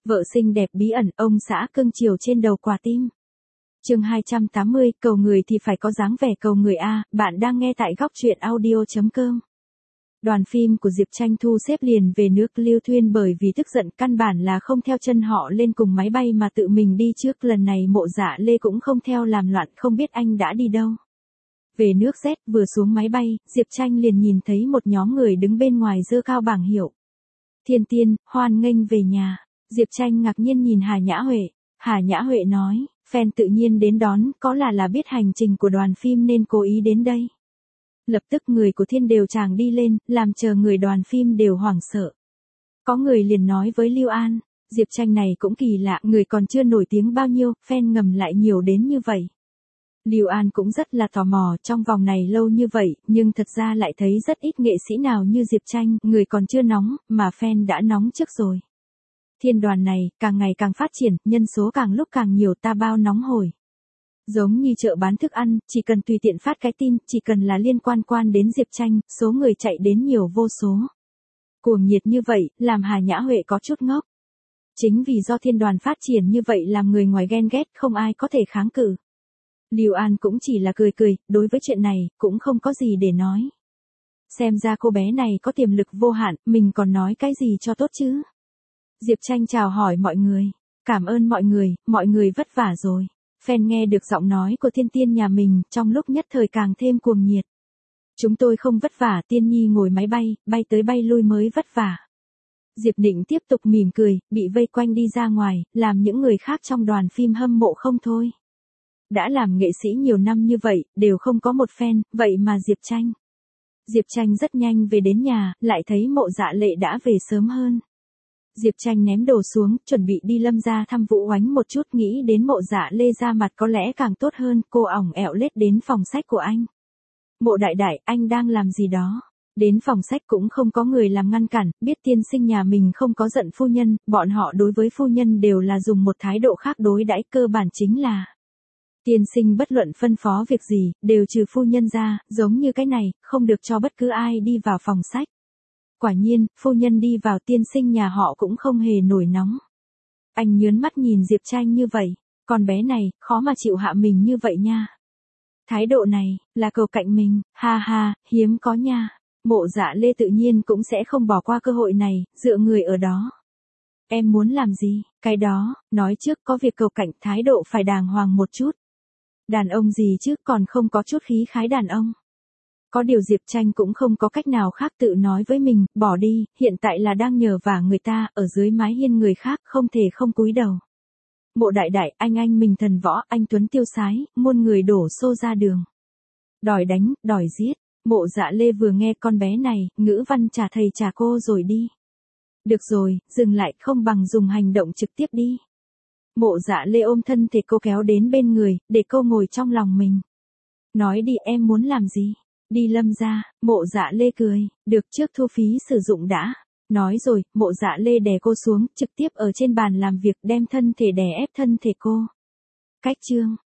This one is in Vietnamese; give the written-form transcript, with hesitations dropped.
Vợ xinh đẹp bí ẩn, ông xã cưng chiều trên đầu quả tim. Chương 280, cầu người thì phải có dáng vẻ cầu người a, bạn đang nghe tại góc truyện audio.com. Đoàn phim của Diệp Tranh thu xếp liền về nước Lưu Thuyên bởi vì tức giận căn bản là không theo chân họ lên cùng máy bay mà tự mình đi trước, lần này Mộ Dạ Lê cũng không theo làm loạn, không biết anh đã đi đâu. Về nước Z, vừa xuống máy bay, Diệp Tranh liền nhìn thấy một nhóm người đứng bên ngoài giơ cao bảng hiệu. Thiên Tiên, hoan nghênh về nhà. Diệp Tranh ngạc nhiên nhìn Hà Nhã Huệ. Hà Nhã Huệ nói, fan tự nhiên đến đón, có là biết hành trình của đoàn phim nên cố ý đến đây. Lập tức người của Thiên đều tràng đi lên, làm chờ người đoàn phim đều hoảng sợ. Có người liền nói với Lưu An, Diệp Tranh này cũng kỳ lạ, người còn chưa nổi tiếng bao nhiêu, fan ngầm lại nhiều đến như vậy. Lưu An cũng rất là tò mò, trong vòng này lâu như vậy, nhưng thật ra lại thấy rất ít nghệ sĩ nào như Diệp Tranh, người còn chưa nóng, mà fan đã nóng trước rồi. Thiên đoàn này, càng ngày càng phát triển, nhân số càng lúc càng nhiều, ta bao nóng hổi. Giống như chợ bán thức ăn, chỉ cần tùy tiện phát cái tin, chỉ cần là liên quan đến Diệp Tranh, số người chạy đến nhiều vô số. Cuồng nhiệt như vậy, làm Hà Nhã Huệ có chút ngốc. Chính vì do thiên đoàn phát triển như vậy làm người ngoài ghen ghét, không ai có thể kháng cự. Lưu An cũng chỉ là cười, đối với chuyện này, cũng không có gì để nói. Xem ra cô bé này có tiềm lực vô hạn, mình còn nói cái gì cho tốt chứ. Diệp Tranh chào hỏi mọi người. Cảm ơn mọi người vất vả rồi. Fan nghe được giọng nói của Thiên Tiên nhà mình, trong lúc nhất thời càng thêm cuồng nhiệt. Chúng tôi không vất vả, Tiên Nhi ngồi máy bay tới bay lui mới vất vả. Diệp Định tiếp tục mỉm cười, bị vây quanh đi ra ngoài, làm những người khác trong đoàn phim hâm mộ không thôi. Đã làm nghệ sĩ nhiều năm như vậy, đều không có một fan, vậy mà Diệp Tranh rất nhanh về đến nhà, lại thấy Mộ Dạ Lệ đã về sớm hơn. Diệp Tranh ném đồ xuống, chuẩn bị đi Lâm gia thăm Vũ Oánh một chút, nghĩ đến Mộ Dạ Lê ra mặt có lẽ càng tốt hơn, cô ỏng ẻo lết đến phòng sách của anh. Mộ đại đại, anh đang làm gì đó? Đến phòng sách cũng không có người làm ngăn cản, biết tiên sinh nhà mình không có giận phu nhân, bọn họ đối với phu nhân đều là dùng một thái độ khác đối đãi, cơ bản chính là tiên sinh bất luận phân phó việc gì, đều trừ phu nhân ra, giống như cái này, không được cho bất cứ ai đi vào phòng sách. Quả nhiên, phu nhân đi vào, tiên sinh nhà họ cũng không hề nổi nóng. Anh nhớn mắt nhìn Diệp Tranh như vậy, con bé này, khó mà chịu hạ mình như vậy nha. Thái độ này, là cầu cạnh mình, ha ha, hiếm có nha. Mộ Dạ Lê tự nhiên cũng sẽ không bỏ qua cơ hội này, dựa người ở đó. Em muốn làm gì, cái đó, nói trước có việc cầu cạnh, thái độ phải đàng hoàng một chút. Đàn ông gì chứ, còn không có chút khí khái đàn ông. Có điều Diệp Tranh cũng không có cách nào khác, tự nói với mình, bỏ đi, hiện tại là đang nhờ vả người ta, ở dưới mái hiên người khác, không thể không cúi đầu. Mộ đại đại, anh mình thần võ, anh tuấn tiêu sái, muôn người đổ xô ra đường. Đòi đánh, đòi giết. Mộ Dạ Lê vừa nghe con bé này, ngữ văn trả thầy trả cô rồi đi. Được rồi, dừng lại, không bằng dùng hành động trực tiếp đi. Mộ Dạ Lê ôm thân thể cô kéo đến bên người, để cô ngồi trong lòng mình. Nói đi, em muốn làm gì? Đi Lâm gia. Mộ Dạ Lê cười, được, trước thu phí sử dụng đã. Nói rồi, Mộ Dạ Lê đè cô xuống, trực tiếp ở trên bàn làm việc, đem thân thể đè ép thân thể cô. Cách chương